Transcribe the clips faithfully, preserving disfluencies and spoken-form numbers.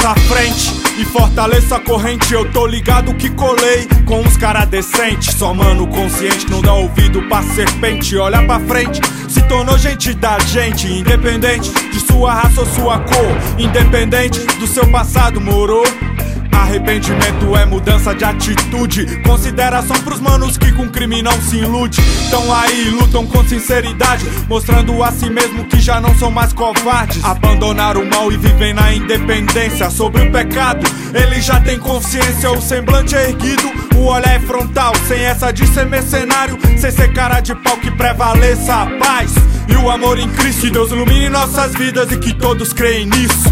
nossa frente e fortaleça a corrente. Eu tô ligado que colei com uns cara decentes. Só mano consciente, não dá ouvido pra serpente. Olha pra frente, se tornou gente da gente. Independente de sua raça ou sua cor, independente do seu passado, morou? Arrependimento é mudança de atitude. Consideração pros manos que com crime não se ilude. Tão aí, lutam com sinceridade, mostrando a si mesmo que já não são mais covardes. Abandonaram o mal e vivem na independência. Sobre o pecado, ele já tem consciência. O semblante é erguido, o olhar é frontal. Sem essa de ser mercenário, sem ser cara de pau, que prevaleça a paz e o amor em Cristo. Que Deus ilumine nossas vidas e que todos creem nisso.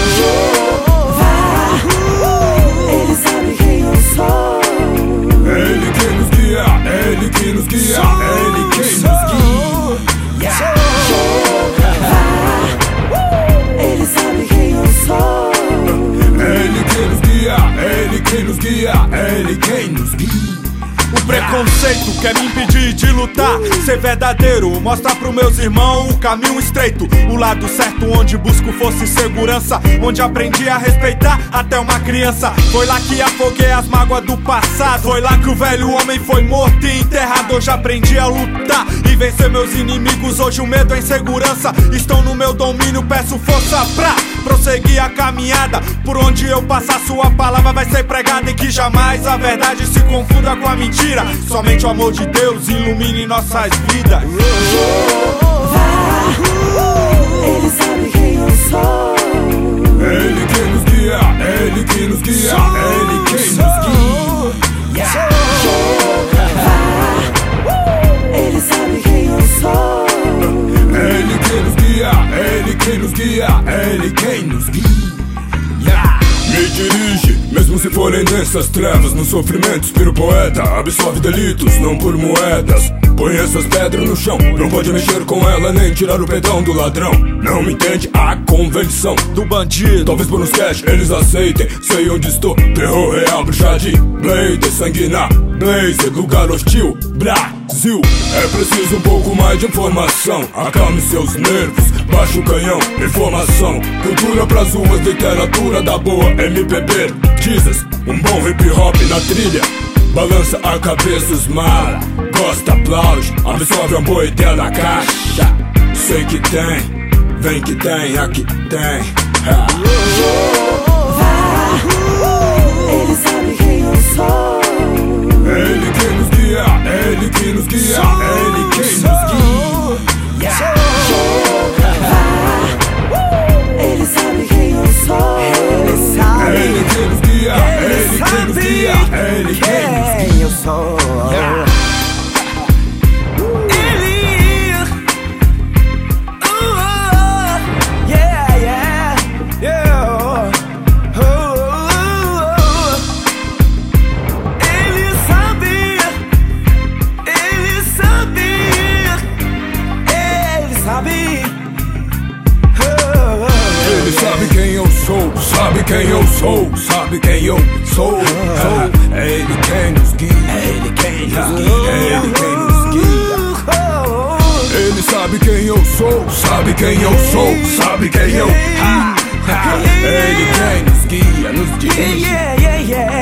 Ele sabe quem eu sou. Ele que nos guia, Ele que nos guia, Ele que nos guia. Ele sabe quem eu sou. Ele que nos guia, Ele que nos guia, Ele que nos guia. O preconceito quer me impedir de lutar, ser verdadeiro, mostrar pros meus irmãos o caminho estreito, o lado certo onde busco força e segurança, onde aprendi a respeitar até uma criança. Foi lá que afoguei as mágoas do passado, foi lá que o velho homem foi morto e enterrado. Hoje aprendi a lutar e vencer meus inimigos. Hoje o medo e a insegurança estão no meu domínio. Peço força pra prosseguir a caminhada, por onde eu passar sua palavra vai ser pregada. E que jamais a verdade se confunda com a mentira. Somente o amor de Deus ilumine nossas vidas. Ele sabe quem eu sou. Ele que nos guia, Ele que nos guia, Ele que nos guia. Ele sabe quem eu sou. Ele que nos guia, Ele que nos guia, Ele que nos guia. Me dirige, mesmo se forem densas trevas. No sofrimento inspiro poeta, absorve delitos, não por moedas. Põe essas pedras no chão, não pode mexer com ela, nem tirar o pedão do ladrão. Não me entende a convenção do bandido. Talvez por uns cash eles aceitem, sei onde estou. Terror real, bruxa de Blade, sangue na blaze, lugar hostil, Brasil. É preciso um pouco mais de informação, acalme seus nervos, baixa o canhão, informação. Cultura pras ruas, literatura da boa M P B. Jesus, um bom hip hop na trilha. Balança a cabeça os mala, gosta, aplaude, absorve a boa ideia da caixa. Sei que tem, vem que tem, aqui tem. Ha. Ele sabe quem eu sou. Ele que nos guia, Ele que nos guia, Ele que nos guia. Ele sabe quem eu sou. Ele sabe, Ele que nos guia, Ele que nos guia, Ele que nos guia. quem eu sou. Ele, uh, uh, yeah, yeah, yeah. Uh, uh, ele sabia, ele sabia, ele sabia. Ele sabe quem eu sou, sabe quem eu sou, sabe quem eu sou. É Ele quem nos guia, é Ele quem nos guia, é Ele quem nos guia. Ele sabe quem eu sou, sabe quem eu sou, sabe quem eu. Ha, ha. Ele quem nos guia, nos guia. Yeah, yeah, yeah.